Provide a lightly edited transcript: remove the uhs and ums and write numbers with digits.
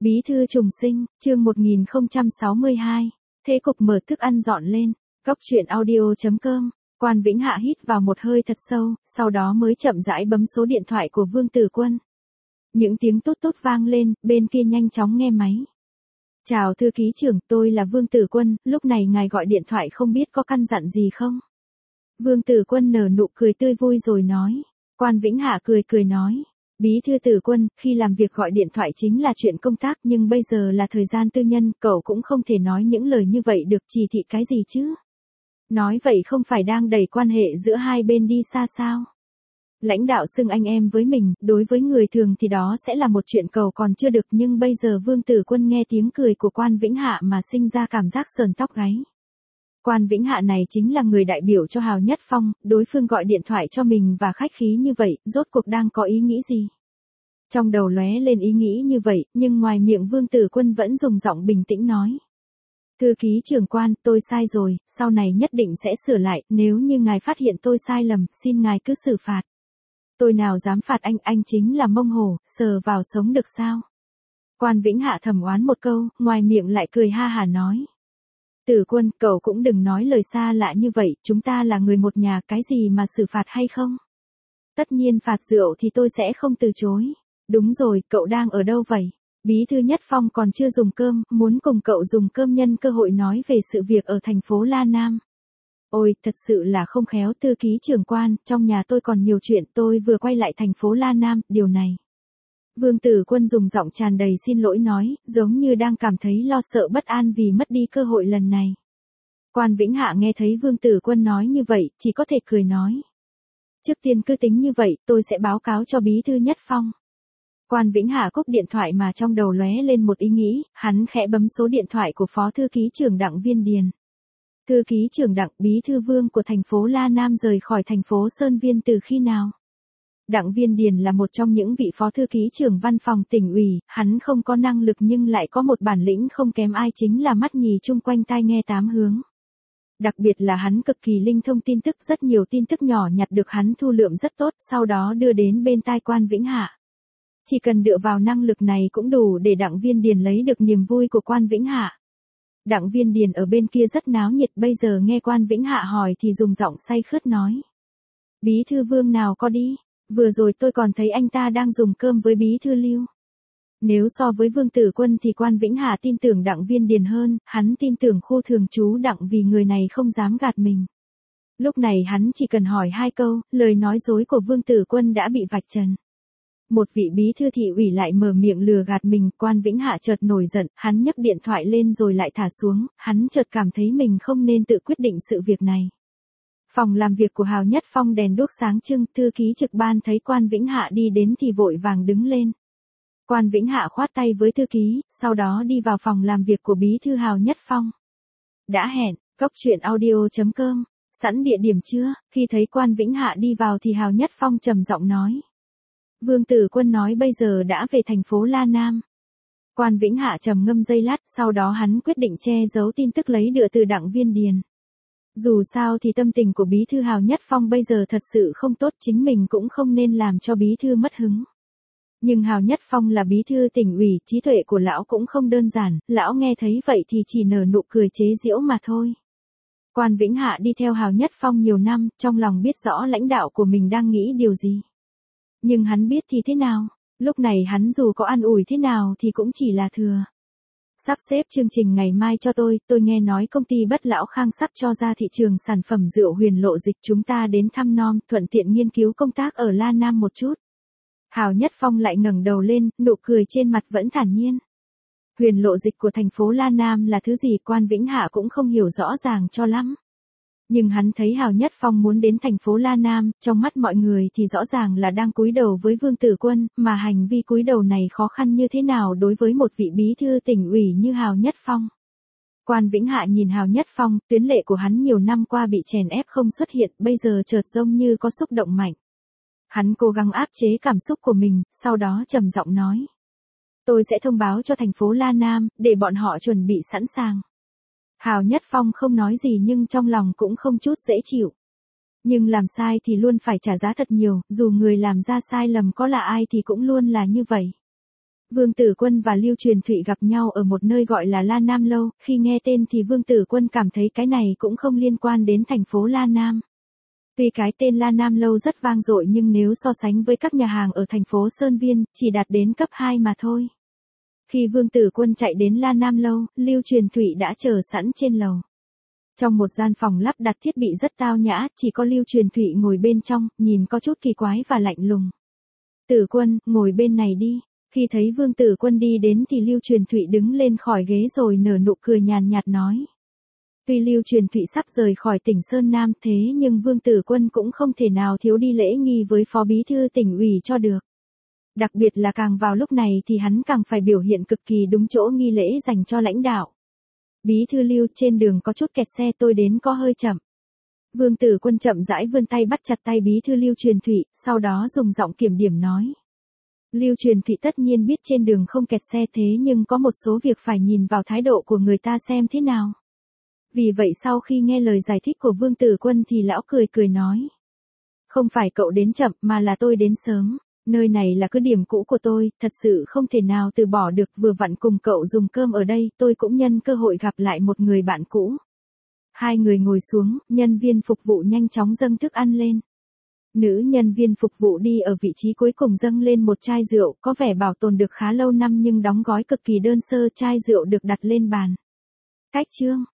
Bí thư trùng sinh, chương 1062. Thế cục mở thức ăn dọn lên. Góc truyện audio.com. Quan Vĩnh Hạ hít vào một hơi thật sâu, sau đó mới chậm rãi bấm số điện thoại của Vương Tử Quân. Những tiếng tút tút vang lên, bên kia nhanh chóng nghe máy. Chào thư ký trưởng, tôi là Vương Tử Quân, lúc này ngài gọi điện thoại không biết có căn dặn gì không? Vương Tử Quân nở nụ cười tươi vui rồi nói. Quan Vĩnh Hạ cười nói. Bí thư Tử Quân, khi làm việc gọi điện thoại chính là chuyện công tác nhưng bây giờ là thời gian tư nhân, cậu cũng không thể nói những lời như vậy được, chỉ thị cái gì chứ? Nói vậy không phải đang đẩy quan hệ giữa hai bên đi xa sao? Lãnh đạo xưng anh em với mình, đối với người thường thì đó sẽ là một chuyện cầu còn chưa được, nhưng bây giờ Vương Tử Quân nghe tiếng cười của Quan Vĩnh Hạ mà sinh ra cảm giác sờn tóc gáy. Quan Vĩnh Hạ này chính là người đại biểu cho Hào Nhất Phong, đối phương gọi điện thoại cho mình và khách khí như vậy, rốt cuộc đang có ý nghĩ gì? Trong đầu lóe lên ý nghĩ như vậy, nhưng ngoài miệng Vương Tử Quân vẫn dùng giọng bình tĩnh nói. Thư ký trưởng Quan, tôi sai rồi, sau này nhất định sẽ sửa lại, nếu như ngài phát hiện tôi sai lầm, xin ngài cứ xử phạt. Tôi nào dám phạt anh chính là mông hổ, sờ vào sống được sao? Quan Vĩnh Hạ thầm oán một câu, ngoài miệng lại cười ha hả nói. Tử Quân, cậu cũng đừng nói lời xa lạ như vậy, chúng ta là người một nhà, cái gì mà xử phạt hay không? Tất nhiên phạt rượu thì tôi sẽ không từ chối. Đúng rồi, cậu đang ở đâu vậy? Bí thư Nhất Phong còn chưa dùng cơm, muốn cùng cậu dùng cơm nhân cơ hội nói về sự việc ở thành phố La Nam. Ôi, thật sự là không khéo thư ký trưởng Quan, trong nhà tôi còn nhiều chuyện, tôi vừa quay lại thành phố La Nam, điều này. Vương Tử Quân dùng giọng tràn đầy xin lỗi nói, giống như đang cảm thấy lo sợ bất an vì mất đi cơ hội lần này. Quan Vĩnh Hạ nghe thấy Vương Tử Quân nói như vậy, chỉ có thể cười nói. Trước tiên cứ tính như vậy, tôi sẽ báo cáo cho Bí thư Nhất Phong. Quan Vĩnh Hạ cúp điện thoại mà trong đầu lóe lên một ý nghĩ, hắn khẽ bấm số điện thoại của Phó Thư ký trưởng Đặng Viên Điền. Thư ký trưởng Đặng, Bí thư Vương của thành phố La Nam rời khỏi thành phố Sơn Viên từ khi nào? Đặng Viên Điền là một trong những vị phó thư ký trưởng văn phòng tỉnh ủy, hắn không có năng lực nhưng lại có một bản lĩnh không kém ai, chính là mắt nhì chung quanh tai nghe tám hướng. Đặc biệt là hắn cực kỳ linh thông tin tức, rất nhiều tin tức nhỏ nhặt được hắn thu lượm rất tốt, sau đó đưa đến bên tai Quan Vĩnh Hạ. Chỉ cần dựa vào năng lực này cũng đủ để Đặng Viên Điền lấy được niềm vui của Quan Vĩnh Hạ. Đặng Viên Điền ở bên kia rất náo nhiệt, bây giờ nghe Quan Vĩnh Hạ hỏi thì dùng giọng say khướt nói. Bí thư Vương nào có đi? Vừa rồi tôi còn thấy anh ta đang dùng cơm với Bí thư Lưu. Nếu so với Vương Tử Quân thì Quan Vĩnh Hạ tin tưởng Đặng Viên Điền hơn, hắn tin tưởng khu thường trú Đặng vì người này không dám gạt mình. Lúc này hắn chỉ cần hỏi hai câu, lời nói dối của Vương Tử Quân đã bị vạch trần. Một vị bí thư thị ủy lại mở miệng lừa gạt mình, Quan Vĩnh Hạ chợt nổi giận, hắn nhấc điện thoại lên rồi lại thả xuống, hắn chợt cảm thấy mình không nên tự quyết định sự việc này. Phòng làm việc của Hào Nhất Phong đèn đuốc sáng trưng, thư ký trực ban thấy Quan Vĩnh Hạ đi đến thì vội vàng đứng lên. Quan Vĩnh Hạ khoát tay với thư ký, sau đó đi vào phòng làm việc của bí thư Hào Nhất Phong. Đã hẹn, góc truyện audio.com, sẵn địa điểm chưa? Khi thấy Quan Vĩnh Hạ đi vào thì Hào Nhất Phong trầm giọng nói. Vương Tử Quân nói bây giờ đã về thành phố La Nam. Quan Vĩnh Hạ trầm ngâm giây lát, sau đó hắn quyết định che giấu tin tức lấy được từ Đặng Viên Điền. Dù sao thì tâm tình của bí thư Hào Nhất Phong bây giờ thật sự không tốt, chính mình cũng không nên làm cho bí thư mất hứng. Nhưng Hào Nhất Phong là bí thư tỉnh ủy, trí tuệ của lão cũng không đơn giản, lão nghe thấy vậy thì chỉ nở nụ cười chế giễu mà thôi. Quan Vĩnh Hạ đi theo Hào Nhất Phong nhiều năm, trong lòng biết rõ lãnh đạo của mình đang nghĩ điều gì. Nhưng hắn biết thì thế nào, lúc này hắn dù có an ủi thế nào thì cũng chỉ là thừa. Sắp xếp chương trình ngày mai cho tôi nghe nói công ty Bất Lão Khang sắp cho ra thị trường sản phẩm rượu Huyền Lộ Dịch, chúng ta đến thăm nom, thuận tiện nghiên cứu công tác ở La Nam một chút. Hào Nhất Phong lại ngẩng đầu lên, nụ cười trên mặt vẫn thản nhiên. Huyền Lộ Dịch của thành phố La Nam là thứ gì Quan Vĩnh Hạ cũng không hiểu rõ ràng cho lắm. Nhưng hắn thấy Hào Nhất Phong muốn đến thành phố La Nam, trong mắt mọi người thì rõ ràng là đang cúi đầu với Vương Tử Quân, mà hành vi cúi đầu này khó khăn như thế nào đối với một vị bí thư tỉnh ủy như Hào Nhất Phong. Quan Vĩnh Hạ nhìn Hào Nhất Phong, tuyến lệ của hắn nhiều năm qua bị chèn ép không xuất hiện, bây giờ chợt giống như có xúc động mạnh. Hắn cố gắng áp chế cảm xúc của mình, sau đó trầm giọng nói. Tôi sẽ thông báo cho thành phố La Nam, để bọn họ chuẩn bị sẵn sàng. Hào Nhất Phong không nói gì nhưng trong lòng cũng không chút dễ chịu. Nhưng làm sai thì luôn phải trả giá thật nhiều, dù người làm ra sai lầm có là ai thì cũng luôn là như vậy. Vương Tử Quân và Lưu Truyền Thụy gặp nhau ở một nơi gọi là La Nam Lâu, khi nghe tên thì Vương Tử Quân cảm thấy cái này cũng không liên quan đến thành phố La Nam. Tuy cái tên La Nam Lâu rất vang dội nhưng nếu so sánh với các nhà hàng ở thành phố Sơn Viên, chỉ đạt đến cấp 2 mà thôi. Khi Vương Tử Quân chạy đến La Nam Lâu, Lưu Truyền Thụy đã chờ sẵn trên lầu. Trong một gian phòng lắp đặt thiết bị rất tao nhã, chỉ có Lưu Truyền Thụy ngồi bên trong, nhìn có chút kỳ quái và lạnh lùng. Tử Quân, ngồi bên này đi. Khi thấy Vương Tử Quân đi đến thì Lưu Truyền Thụy đứng lên khỏi ghế rồi nở nụ cười nhàn nhạt nói. Tuy Lưu Truyền Thụy sắp rời khỏi tỉnh Sơn Nam thế nhưng Vương Tử Quân cũng không thể nào thiếu đi lễ nghi với Phó Bí thư tỉnh ủy cho được. Đặc biệt là càng vào lúc này thì hắn càng phải biểu hiện cực kỳ đúng chỗ nghi lễ dành cho lãnh đạo. Bí thư Lưu, trên đường có chút kẹt xe, tôi đến có hơi chậm. Vương Tử Quân chậm rãi vươn tay bắt chặt tay Bí thư Lưu Truyền Thụy, sau đó dùng giọng kiểm điểm nói. Lưu Truyền Thụy tất nhiên biết trên đường không kẹt xe thế nhưng có một số việc phải nhìn vào thái độ của người ta xem thế nào. Vì vậy sau khi nghe lời giải thích của Vương Tử Quân thì lão cười cười nói. Không phải cậu đến chậm mà là tôi đến sớm. Nơi này là cứ điểm cũ của tôi, thật sự không thể nào từ bỏ được, vừa vặn cùng cậu dùng cơm ở đây, tôi cũng nhân cơ hội gặp lại một người bạn cũ. Hai người ngồi xuống, nhân viên phục vụ nhanh chóng dâng thức ăn lên. Nữ nhân viên phục vụ đi ở vị trí cuối cùng dâng lên một chai rượu, có vẻ bảo tồn được khá lâu năm nhưng đóng gói cực kỳ đơn sơ, chai rượu được đặt lên bàn. Cách chương